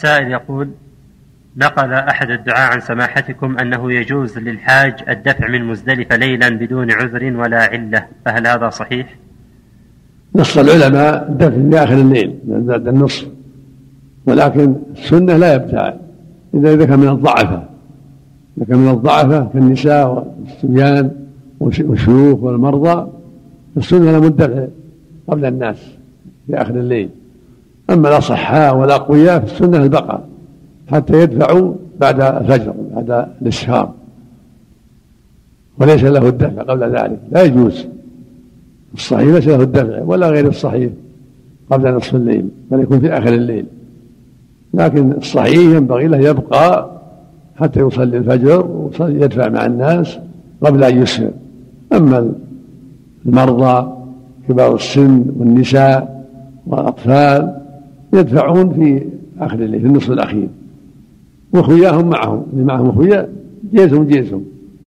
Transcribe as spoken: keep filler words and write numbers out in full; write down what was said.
سائل يقول: نقل أحد الدعاة عن سماحتكم أنه يجوز للحاج الدفع من مزدلفة ليلا بدون عذر ولا علة، فهل هذا صحيح؟ نص العلماء الدفع في آخر الليل بعد النصف، ولكن السنة لا يبتع إذا ذكر من الضعفة، ذكر من الضعفة كالنساء والصبيان والشيوخ والمرضى، السنة لم الدفع قبل الناس في آخر الليل. أما الأصحاء والأقوياء في السنة البقاء حتى يدفعوا بعد الفجر بعد الإسفار، وليس له الدفع قبل ذلك، لا يجوز. الصحيح ليس له الدفع ولا غير الصحيح قبل نصف الليل، بل يكون في آخر الليل. لكن الصحيح ينبغي له يبقى حتى يصلي الفجر ويدفع مع الناس قبل أن يسفر. أما المرضى كبار السن والنساء والأطفال يدفعون في آخر الليل في النصف الأخير، وخوياهم معهم اللي معهم خويا جيزهم جيزهم